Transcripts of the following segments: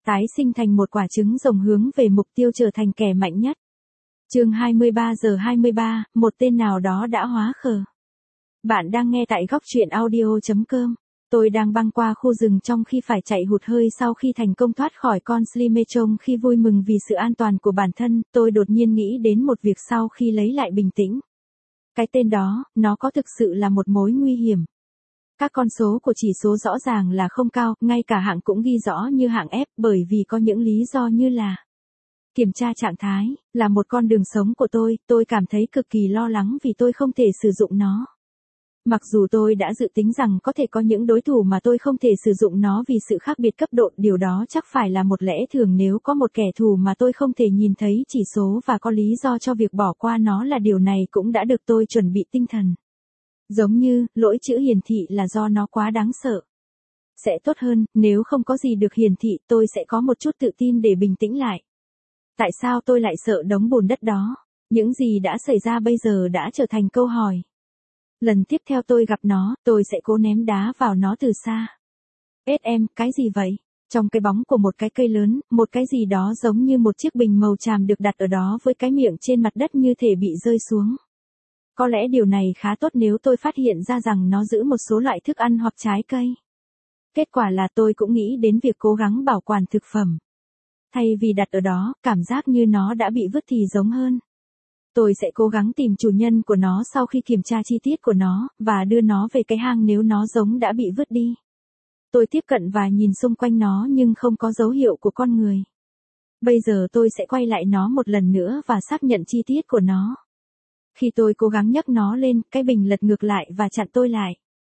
Tái sinh thành một quả trứng rồng hướng về mục tiêu trở thành kẻ mạnh nhất. Chương 23:23, một tên nào đó đã hóa khờ. Bạn đang nghe tại góc truyện audio.com. Tôi đang băng qua khu rừng trong khi phải chạy hụt hơi sau khi thành công thoát khỏi con Slimetron. Khi vui mừng vì sự an toàn của bản thân, tôi đột nhiên nghĩ đến một việc sau khi lấy lại bình tĩnh. Cái tên đó, nó có thực sự là một mối nguy hiểm. Các con số của chỉ số rõ ràng là không cao, ngay cả hạng cũng ghi rõ như hạng F, bởi vì có những lý do như là kiểm tra trạng thái, là một con đường sống của tôi cảm thấy cực kỳ lo lắng vì tôi không thể sử dụng nó. Mặc dù tôi đã dự tính rằng có thể có những đối thủ mà tôi không thể sử dụng nó vì sự khác biệt cấp độ, điều đó chắc phải là một lẽ thường nếu có một kẻ thù mà tôi không thể nhìn thấy chỉ số và có lý do cho việc bỏ qua nó là điều này cũng đã được tôi chuẩn bị tinh thần. Giống như, lỗi chữ hiển thị là do nó quá đáng sợ. Sẽ tốt hơn, nếu không có gì được hiển thị tôi sẽ có một chút tự tin để bình tĩnh lại. Tại sao tôi lại sợ đống bùn đất đó? Những gì đã xảy ra bây giờ đã trở thành câu hỏi. Lần tiếp theo tôi gặp nó, tôi sẽ cố ném đá vào nó từ xa. Cái gì vậy? Trong cái bóng của một cái cây lớn, một cái gì đó giống như một chiếc bình màu tràm được đặt ở đó với cái miệng trên mặt đất như thể bị rơi xuống. Có lẽ điều này khá tốt nếu tôi phát hiện ra rằng nó giữ một số loại thức ăn hoặc trái cây. Kết quả là tôi cũng nghĩ đến việc cố gắng bảo quản thực phẩm. Thay vì đặt ở đó, cảm giác như nó đã bị vứt thì giống hơn. Tôi sẽ cố gắng tìm chủ nhân của nó sau khi kiểm tra chi tiết của nó, và đưa nó về cái hang nếu nó giống đã bị vứt đi. Tôi tiếp cận và nhìn xung quanh nó nhưng không có dấu hiệu của con người. Bây giờ tôi sẽ quay lại nó một lần nữa và xác nhận chi tiết của nó. Khi tôi cố gắng nhấc nó lên, cái bình lật ngược lại và chặn tôi lại.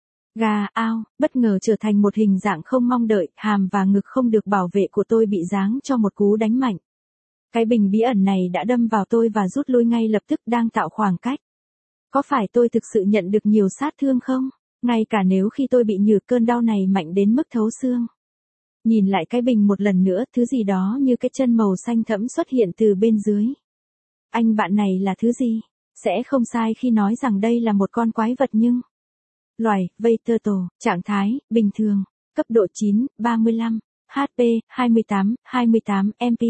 Bất ngờ trở thành một hình dạng không mong đợi, hàm và ngực không được bảo vệ của tôi bị giáng cho một cú đánh mạnh. Cái bình bí ẩn này đã đâm vào tôi và rút lui ngay lập tức, đang tạo khoảng cách. Có phải tôi thực sự nhận được nhiều sát thương không? Ngay cả nếu khi tôi bị nhử cơn đau này mạnh đến mức thấu xương. Nhìn lại cái bình một lần nữa, thứ gì đó như cái chân màu xanh thẫm xuất hiện từ bên dưới. Anh bạn này là thứ gì? Sẽ không sai khi nói rằng đây là một con quái vật nhưng... Loài, Vây-tơ-tồ, trạng thái, bình thường, cấp độ 9, 35, HP, 28, MP,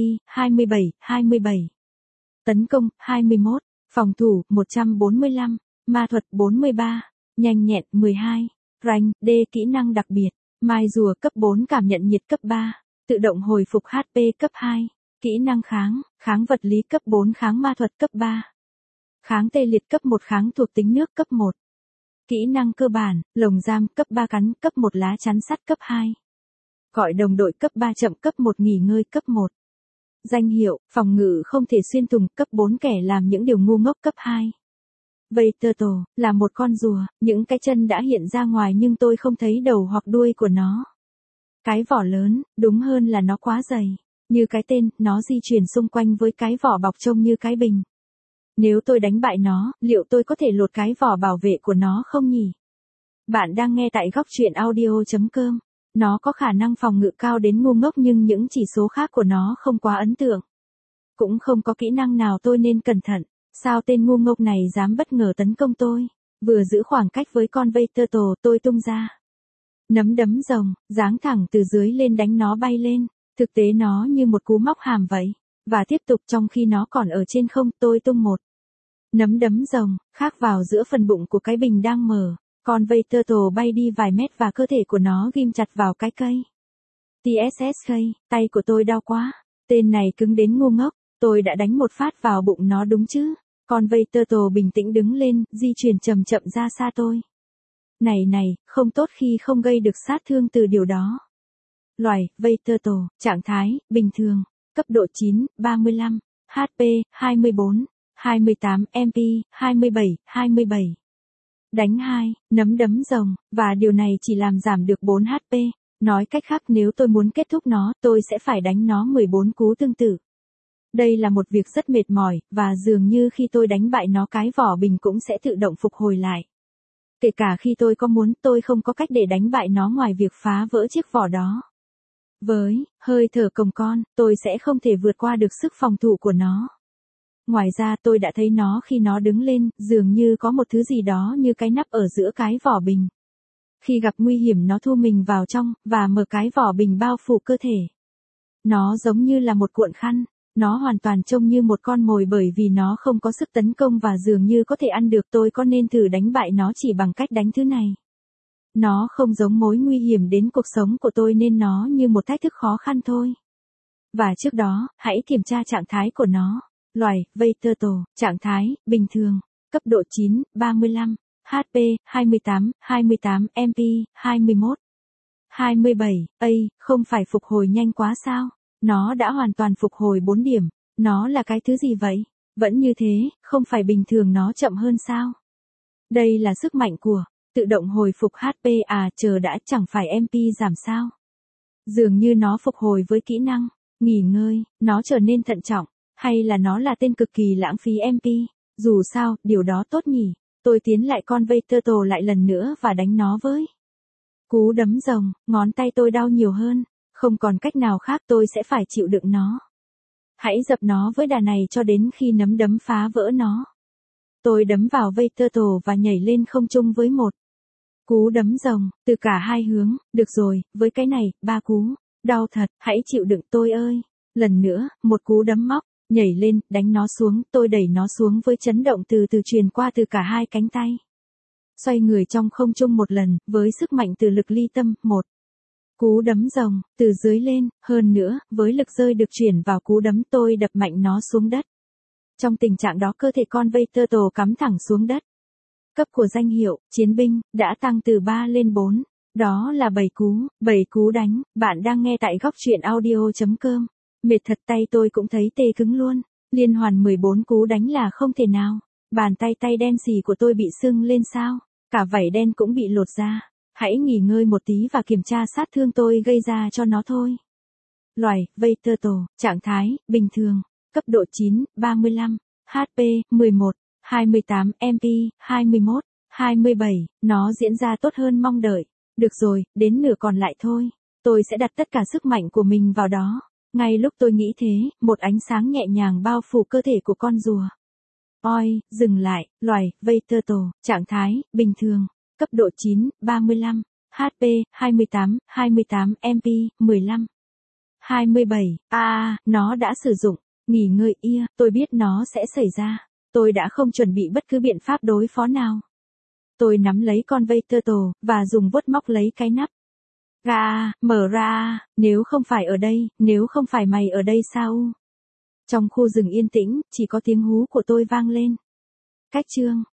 27. Tấn công, 21, phòng thủ, 145, ma thuật 43, nhanh nhẹn 12, rank, D kỹ năng đặc biệt, mai rùa cấp 4 cảm nhận nhiệt cấp 3, tự động hồi phục HP cấp 2, kỹ năng kháng vật lý cấp 4 kháng ma thuật cấp 3. Kháng tê liệt cấp 1 kháng thuộc tính nước cấp 1. Kỹ năng cơ bản, lồng giam cấp 3 cắn cấp 1 lá chắn sắt cấp 2. Gọi đồng đội cấp 3 chậm cấp 1 nghỉ ngơi cấp 1. Danh hiệu, phòng ngự không thể xuyên thủng cấp 4 kẻ làm những điều ngu ngốc cấp 2. Vây-tơ-tồ, là một con rùa, những cái chân đã hiện ra ngoài nhưng tôi không thấy đầu hoặc đuôi của nó. Cái vỏ lớn, đúng hơn là nó quá dày. Như cái tên, nó di chuyển xung quanh với cái vỏ bọc trông như cái bình. Nếu tôi đánh bại nó, liệu tôi có thể lột cái vỏ bảo vệ của nó không nhỉ? Bạn đang nghe tại góc truyện audio.com. Nó có khả năng phòng ngự cao đến ngu ngốc nhưng những chỉ số khác của nó không quá ấn tượng. Cũng không có kỹ năng nào tôi nên cẩn thận. Sao tên ngu ngốc này dám bất ngờ tấn công tôi? Vừa giữ khoảng cách với con Vây-tơ-tồ, tôi tung ra nắm đấm rồng, giáng thẳng từ dưới lên đánh nó bay lên. Thực tế nó như một cú móc hàm vậy. Và tiếp tục trong khi nó còn ở trên không, tôi tung một nắm đấm rồng, khác vào giữa phần bụng của cái bình đang mở. Con Vây-tơ-tồ bay đi vài mét và cơ thể của nó ghim chặt vào cái cây. TSSK, tay của tôi đau quá. Tên này cứng đến ngu ngốc. Tôi đã đánh một phát vào bụng nó đúng chứ. Con Vây-tơ-tồ bình tĩnh đứng lên, di chuyển chậm chậm ra xa tôi. Này, không tốt khi không gây được sát thương từ điều đó. Loài, Vây-tơ-tồ, trạng thái, bình thường, cấp độ 9, 35, HP, 24, 28, MP, 27. Đánh 2, nắm đấm rồng, và điều này chỉ làm giảm được 4 HP. Nói cách khác nếu tôi muốn kết thúc nó, tôi sẽ phải đánh nó 14 cú tương tự. Đây là một việc rất mệt mỏi, và dường như khi tôi đánh bại nó cái vỏ bình cũng sẽ tự động phục hồi lại. Kể cả khi tôi có muốn, tôi không có cách để đánh bại nó ngoài việc phá vỡ chiếc vỏ đó. Với hơi thở cồng con, tôi sẽ không thể vượt qua được sức phòng thủ của nó. Ngoài ra tôi đã thấy nó khi nó đứng lên, dường như có một thứ gì đó như cái nắp ở giữa cái vỏ bình. Khi gặp nguy hiểm nó thu mình vào trong, và mở cái vỏ bình bao phủ cơ thể. Nó giống như là một cuộn khăn. Nó hoàn toàn trông như một con mồi bởi vì nó không có sức tấn công và dường như có thể ăn được. Tôi có nên thử đánh bại nó chỉ bằng cách đánh thứ này? Nó không giống mối nguy hiểm đến cuộc sống của tôi nên nó như một thách thức khó khăn thôi. Và trước đó, hãy kiểm tra trạng thái của nó. Loài, vây turtle, trạng thái, bình thường. Cấp độ 9, 35. HP, 28, 28, MP, 21. 27, A, không phải phục hồi nhanh quá sao? Nó đã hoàn toàn phục hồi 4 điểm. Nó là cái thứ gì vậy? Vẫn như thế, không phải bình thường nó chậm hơn sao? Đây là sức mạnh của tự động hồi phục HP à, chờ đã, chẳng phải MP giảm sao? Dường như nó phục hồi với kỹ năng nghỉ ngơi, nó trở nên thận trọng, hay là nó là tên cực kỳ lãng phí MP? Dù sao, điều đó tốt nhỉ. Tôi tiến lại con vây turtle lại lần nữa và đánh nó với cú đấm rồng. Ngón tay tôi đau nhiều hơn. Không còn cách nào khác, tôi sẽ phải chịu đựng nó. Hãy dập nó với đà này cho đến khi nắm đấm phá vỡ nó. Tôi đấm vào vây turtle và nhảy lên không trung với một cú đấm rồng, từ cả hai hướng. Được rồi, với cái này, 3 cú. Đau thật, hãy chịu đựng tôi ơi. Lần nữa, một cú đấm móc, nhảy lên, đánh nó xuống. Tôi đẩy nó xuống với chấn động từ từ truyền qua từ cả hai cánh tay. Xoay người trong không trung một lần, với sức mạnh từ lực ly tâm, một cú đấm rồng, từ dưới lên, hơn nữa, với lực rơi được chuyển vào cú đấm tôi đập mạnh nó xuống đất. Trong tình trạng đó cơ thể con vây turtle cắm thẳng xuống đất. Cấp của danh hiệu, chiến binh, đã tăng từ 3 lên 4. Đó là 7 cú đánh. Bạn đang nghe tại góc truyện audio.com. Mệt thật, tay tôi cũng thấy tê cứng luôn. Liên hoàn 14 cú đánh là không thể nào. Bàn tay đen xì của tôi bị sưng lên sao? Cả vảy đen cũng bị lột ra. Hãy nghỉ ngơi một tí và kiểm tra sát thương tôi gây ra cho nó thôi. Loài, vây turtle, trạng thái, bình thường. Cấp độ 9, 35. HP, 11. 28, MP, 21. 27, nó diễn ra tốt hơn mong đợi. Được rồi, đến nửa còn lại thôi. Tôi sẽ đặt tất cả sức mạnh của mình vào đó. Ngay lúc tôi nghĩ thế, một ánh sáng nhẹ nhàng bao phủ cơ thể của con rùa. Oi, dừng lại, loài, vây turtle, trạng thái, bình thường. Cấp độ 9, 35. HP, 28, 28, MP, 15. 27, nó đã sử dụng. Nghỉ ngơi tôi biết nó sẽ xảy ra. Tôi đã không chuẩn bị bất cứ biện pháp đối phó nào. Tôi nắm lấy con vây turtle, và dùng vuốt móc lấy cái nắp. Mở ra, nếu không phải ở đây, nếu không phải mày ở đây sao? Trong khu rừng yên tĩnh, chỉ có tiếng hú của tôi vang lên. Cách chương